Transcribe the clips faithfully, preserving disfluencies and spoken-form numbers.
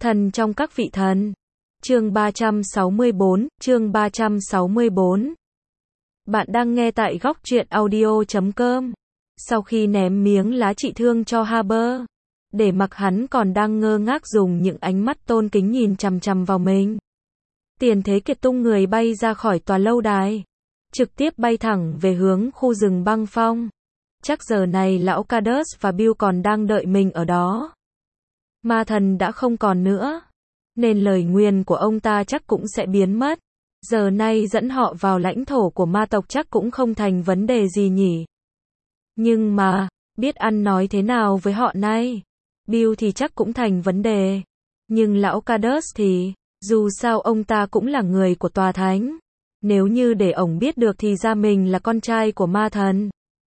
Thần trong các vị thần. Chương ba trăm sáu mươi tư, chương ba trăm sáu mươi tư. Bạn đang nghe tại góc truyện audio chấm com. Sau khi ném miếng lá trị thương cho Haber, để mặc hắn còn đang ngơ ngác dùng những ánh mắt tôn kính nhìn chằm chằm vào mình, Tiền Thế Kiệt tung người bay ra khỏi tòa lâu đài, trực tiếp bay thẳng về hướng khu rừng băng phong. Chắc giờ này lão Cadus và Bill còn đang đợi mình ở đó. Ma thần đã không còn nữa, nên lời nguyền của ông ta chắc cũng sẽ biến mất. Giờ nay dẫn họ vào lãnh thổ của ma tộc chắc cũng không thành vấn đề gì nhỉ. Nhưng mà, biết ăn nói thế nào với họ nay? Bill thì chắc cũng thành vấn đề. Nhưng lão Cadus thì, dù sao ông ta cũng là người của tòa thánh. Nếu như để ổng biết được thì ra mình là con trai của ma thần.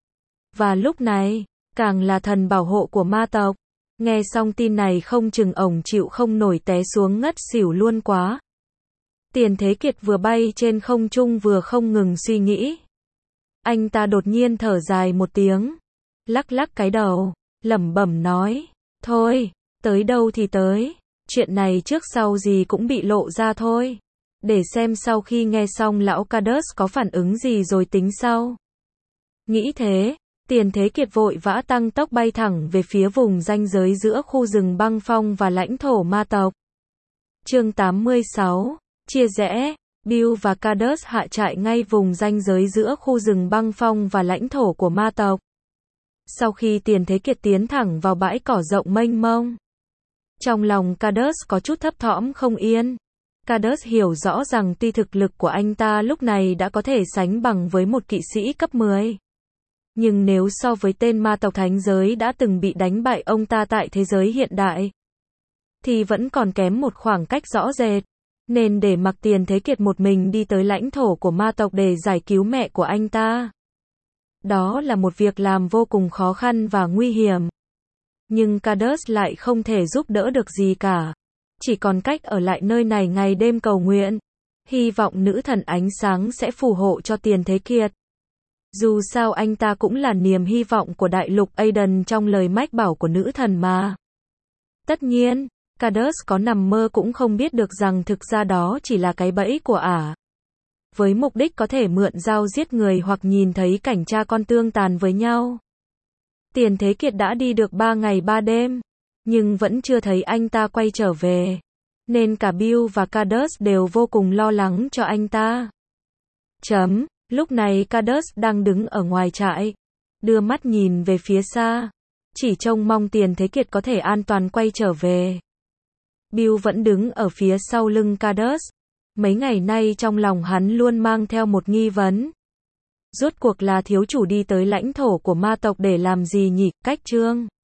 Và lúc này, càng là thần bảo hộ của ma tộc. Nghe xong tin này không chừng ổng chịu không nổi té xuống ngất xỉu luôn quá. Tiền Thế Kiệt vừa bay trên không trung vừa không ngừng suy nghĩ. Anh ta đột nhiên thở dài một tiếng, lắc lắc cái đầu, lẩm bẩm nói, thôi, tới đâu thì tới, chuyện này trước sau gì cũng bị lộ ra thôi. Để xem sau khi nghe xong lão Cadus có phản ứng gì rồi tính sau. Nghĩ thế, Tiền Thế Kiệt vội vã tăng tốc bay thẳng về phía vùng ranh giới giữa khu rừng băng phong và lãnh thổ ma tộc. Chương tám mươi sáu, chia rẽ. Bill và Cadus hạ trại ngay vùng ranh giới giữa khu rừng băng phong và lãnh thổ của ma tộc. Sau khi Tiền Thế Kiệt tiến thẳng vào bãi cỏ rộng mênh mông, trong lòng Cadus có chút thấp thỏm không yên. Cadus hiểu rõ rằng tuy thực lực của anh ta lúc này đã có thể sánh bằng với một kỵ sĩ cấp mười. Nhưng nếu so với tên ma tộc thánh giới đã từng bị đánh bại ông ta tại thế giới hiện đại, thì vẫn còn kém một khoảng cách rõ rệt. Nên để mặc Tiền Thế Kiệt một mình đi tới lãnh thổ của ma tộc để giải cứu mẹ của anh ta, đó là một việc làm vô cùng khó khăn và nguy hiểm. Nhưng Cadus lại không thể giúp đỡ được gì cả. Chỉ còn cách ở lại nơi này ngày đêm cầu nguyện, hy vọng nữ thần ánh sáng sẽ phù hộ cho Tiền Thế Kiệt. Dù sao anh ta cũng là niềm hy vọng của đại lục Aiden trong lời mách bảo của nữ thần mà. Tất nhiên, Cadus có nằm mơ cũng không biết được rằng thực ra đó chỉ là cái bẫy của ả. Với mục đích có thể mượn dao giết người hoặc nhìn thấy cảnh cha con tương tàn với nhau. Tiền Thế Kiệt đã đi được ba ngày ba đêm, nhưng vẫn chưa thấy anh ta quay trở về. Nên cả Bill và Cadus đều vô cùng lo lắng cho anh ta. Chấm, lúc này Cadus đang đứng ở ngoài trại, đưa mắt nhìn về phía xa, chỉ trông mong Tiền Thế Kiệt có thể an toàn quay trở về. Bill vẫn đứng ở phía sau lưng Cadus. Mấy ngày nay trong lòng hắn luôn mang theo một nghi vấn. Rốt cuộc là thiếu chủ đi tới lãnh thổ của ma tộc để làm gì nhỉ? Cách chương